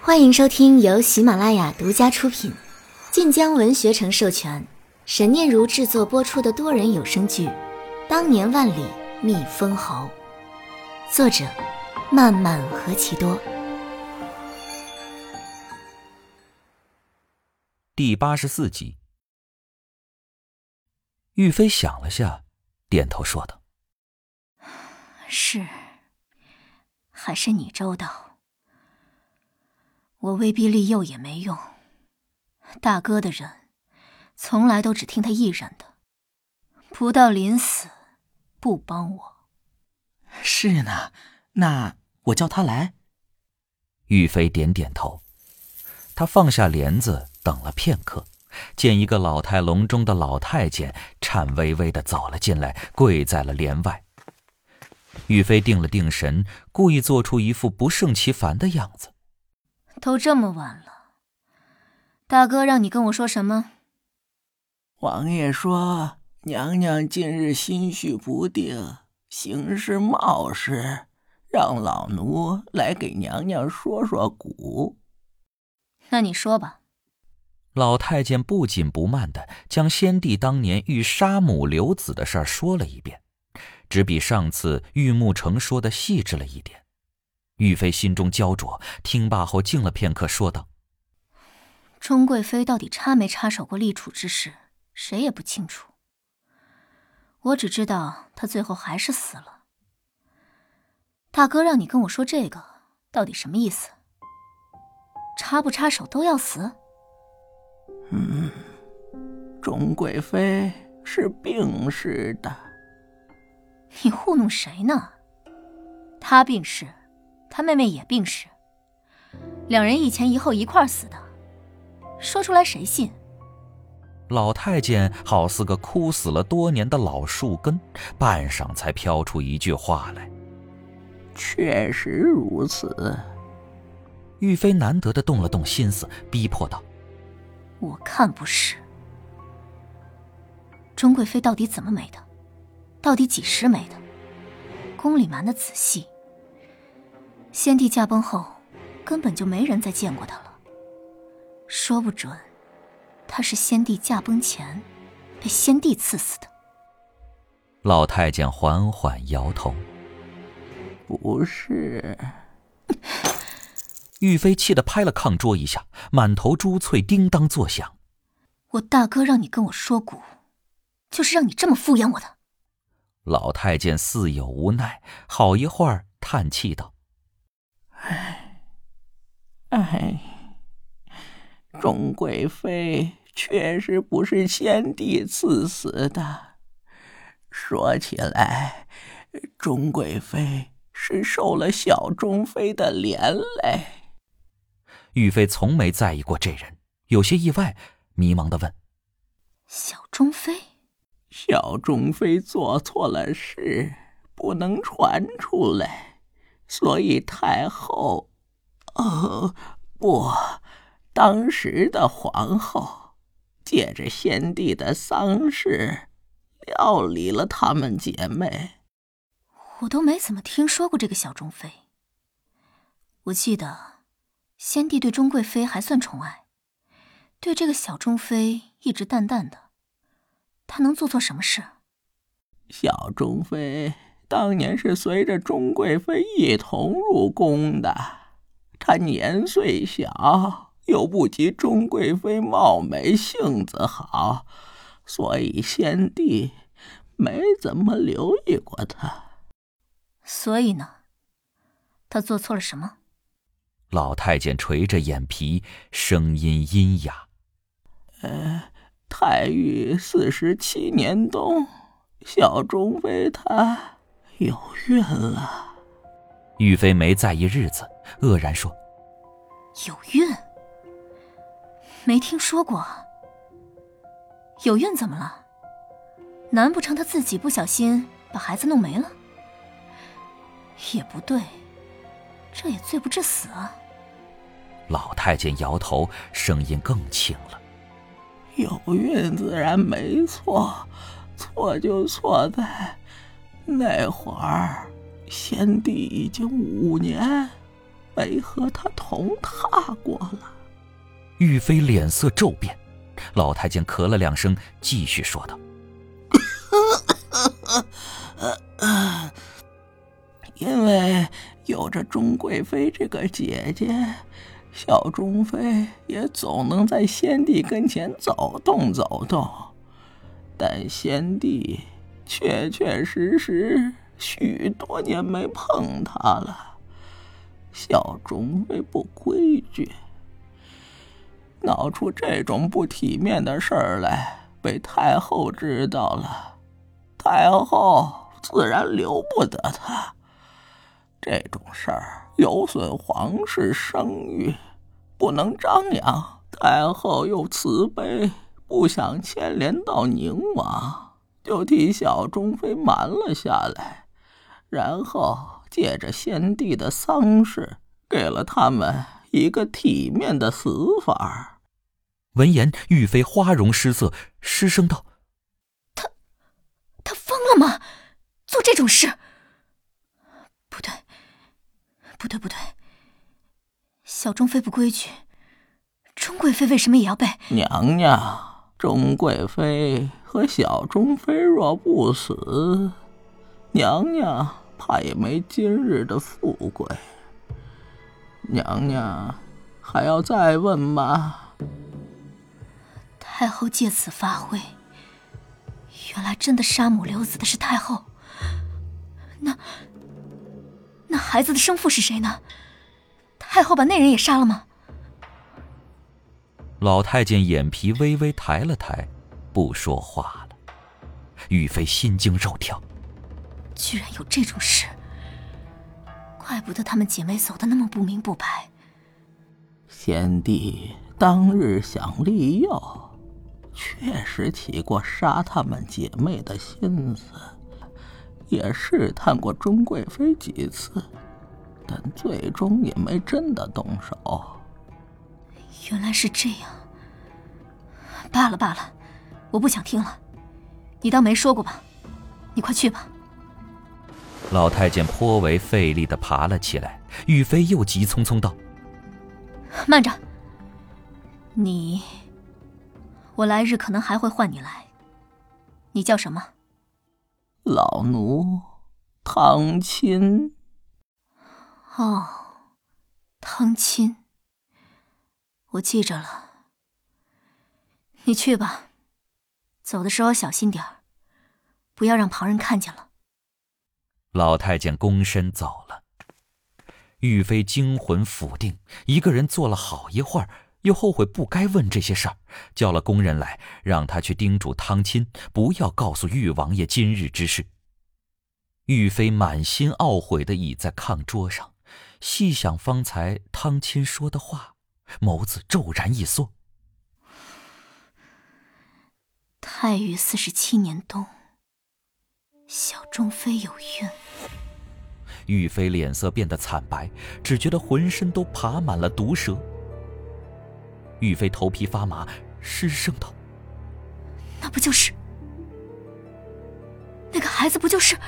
欢迎收听由喜马拉雅独家出品，晋江文学城授权，沈念如制作播出的多人有声剧《当年万里觅封侯》，作者漫漫何其多。 第84集。玉飞想了下，点头说道： 是，还是你周到。我威逼利诱也没用，大哥的人从来都只听他一人的，不到临死不帮我。 是呢，那我叫他来。 玉飞点点头，他放下帘子等了片刻，见一个老态龙钟的老太监颤巍巍地走了进来，跪在了帘外。玉飞定了定神，故意做出一副不胜其烦的样子。 都这么晚了，大哥让你跟我说什么？ 王爷说娘娘近日心绪不定，行事冒失，让老奴来给娘娘说说鼓。 那你说吧。 老太监不紧不慢地将先帝当年欲杀母留子的事儿说了一遍，只比上次玉木城说的细致了一点。玉飞心中焦灼，听罢后静了片刻，说道： 钟贵妃到底插没插手过立储之事，谁也不清楚。我只知道她最后还是死了。大哥让你跟我说这个，到底什么意思？插不插手都要死？ 钟贵妃是病逝的。 你糊弄谁呢？她病逝，她妹妹也病逝，两人一前一后一块儿死的，说出来谁信？ 老太监好似个枯死了多年的老树根，半晌才飘出一句话来： 确实如此。 玉飞难得地动了动心思，逼迫道： 我看不是。钟贵妃到底怎么没的？到底几时没的？宫里瞒得仔细。先帝驾崩后，根本就没人再见过她了。说不准，她是先帝驾崩前被先帝赐死的。 老太监缓缓摇头： 不是。 玉飞气得拍了炕桌一下，满头珠翠叮当作响。 我大哥让你跟我说鼓，就是让你这么敷衍我的。 老太监似有无奈，好一会儿叹气道： 钟贵妃确实不是先帝赐死的。说起来，钟贵妃是受了小钟妃的连累。 玉飞从没在意过这人，有些意外，迷茫地问： 小钟妃？ 小钟妃做错了事，不能传出来，所以太后，不，当时的皇后，借着先帝的丧事，料理了她们姐妹。 我都没怎么听说过这个小钟妃。我记得先帝对钟贵妃还算宠爱，对这个小钟妃一直淡淡的。她能做错什么事？ 小钟妃当年是随着钟贵妃一同入宫的，她年岁小，又不及钟贵妃貌美性子好，所以先帝没怎么留意过她。 所以呢，她做错了什么？ 老太监垂着眼皮，声音阴哑： 太玉47年冬，小钟妃她有孕了。 玉飞没在意日子，愕然说： 有孕？没听说过。有孕怎么了？难不成她自己不小心把孩子弄没了？也不对，这也罪不至死啊。 老太监摇头，声音更轻了： 有孕自然没错，错就错在那会儿先帝已经5年， 没和他同榻过了。 玉妃脸色骤变，老太监咳了2声，继续说道： 因为有着钟贵妃这个姐姐，小钟妃也总能在先帝跟前走动走动，但先帝确确实实许多年没碰她了。小钟妃不规矩，闹出这种不体面的事儿来，被太后知道了，太后自然留不得她。这种事儿有损皇室声誉，不能张扬。太后又慈悲，不想牵连到宁王，就替小钟妃瞒了下来，然后借着先帝的丧事，给了他们一个体面的死法。 闻言，玉妃花容失色，失声道： 他疯了吗？做这种事？不对，小钟妃不规矩，钟贵妃为什么也要被？ 娘娘，钟贵妃和小钟妃若不死，娘娘怕也没今日的富贵。娘娘还要再问吗？ 太后借此发挥，原来真的杀母留子的是太后。那孩子的生父是谁呢？太后把那人也杀了吗？ 老太监眼皮微微抬了抬，不说话了。玉妃心惊肉跳， 居然有这种事，怪不得她们姐妹走得那么不明不白。 先帝当日想利诱，确实起过杀她们姐妹的心思，也试探过钟贵妃几次，但最终也没真的动手。 原来是这样。罢了，我不想听了，你当没说过吧。你快去吧。 老太监颇为费力地爬了起来，玉妃又急匆匆道： 慢着，我来日可能还会唤你来。你叫什么？ 老奴汤亲。 哦，汤亲，我记着了。你去吧，走的时候小心点儿，不要让旁人看见了。 老太监躬身走了。玉妃惊魂甫定，一个人坐了好一会儿，又后悔不该问这些事儿，叫了工人来，让他去叮嘱汤亲不要告诉玉王爷今日之事。玉妃满心懊悔地倚在炕桌上，细想方才汤亲说的话，眸子骤然一缩。 太禹47年冬，小钟妃有孕。 玉妃脸色变得惨白，只觉得浑身都爬满了毒蛇。玉妃头皮发麻，失声道： 那不就是那个孩子？不就是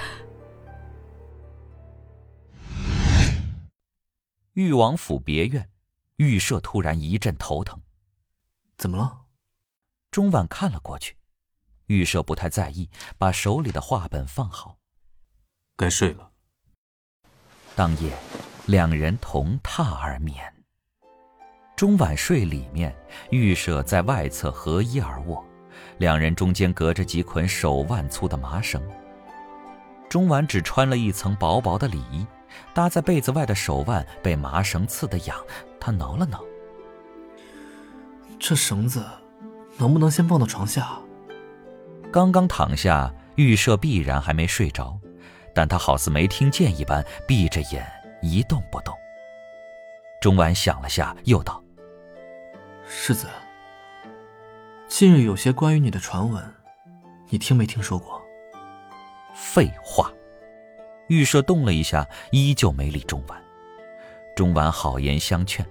裕王府别院，玉舍突然一阵头疼。 怎么了？ 钟婉看了过去，玉舍不太在意，把手里的画本放好。 该睡了。 当夜，两人同榻而眠。钟婉睡里面，玉舍在外侧合衣而卧，两人中间隔着几捆手腕粗的麻绳。钟婉只穿了一层薄薄的里衣，搭在被子外的手腕被麻绳刺得痒，她挠了挠。 这绳子能不能先放到床下？ 刚刚躺下，玉舍必然还没睡着，但他好似没听见一般，闭着眼一动不动。钟婉想了下，又道： 世子，近日有些关于你的传闻，你听没听说过？ 废话。玉舍动了一下，依旧没理钟婉。钟婉好言相劝：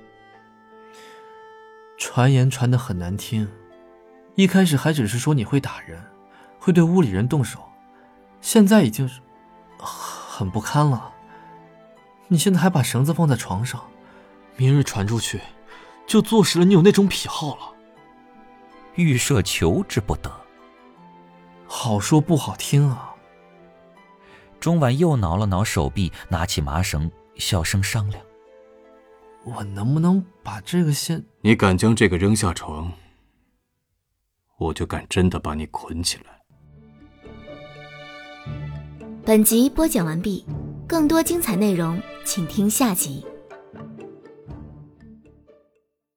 传言传得很难听，一开始还只是说你会打人，会对屋里人动手，现在已经是很不堪了。 你现在还把绳子放在床上，明日传出去，就坐实了你有那种癖好了。 玉舍求之不得。 好说不好听啊。 钟婉又挠了挠手臂，拿起麻绳，小声商量： 我能不能把这个先…… 你敢将这个扔下床，我就敢真的把你捆起来。 本集播讲完毕，更多精彩内容请听下集。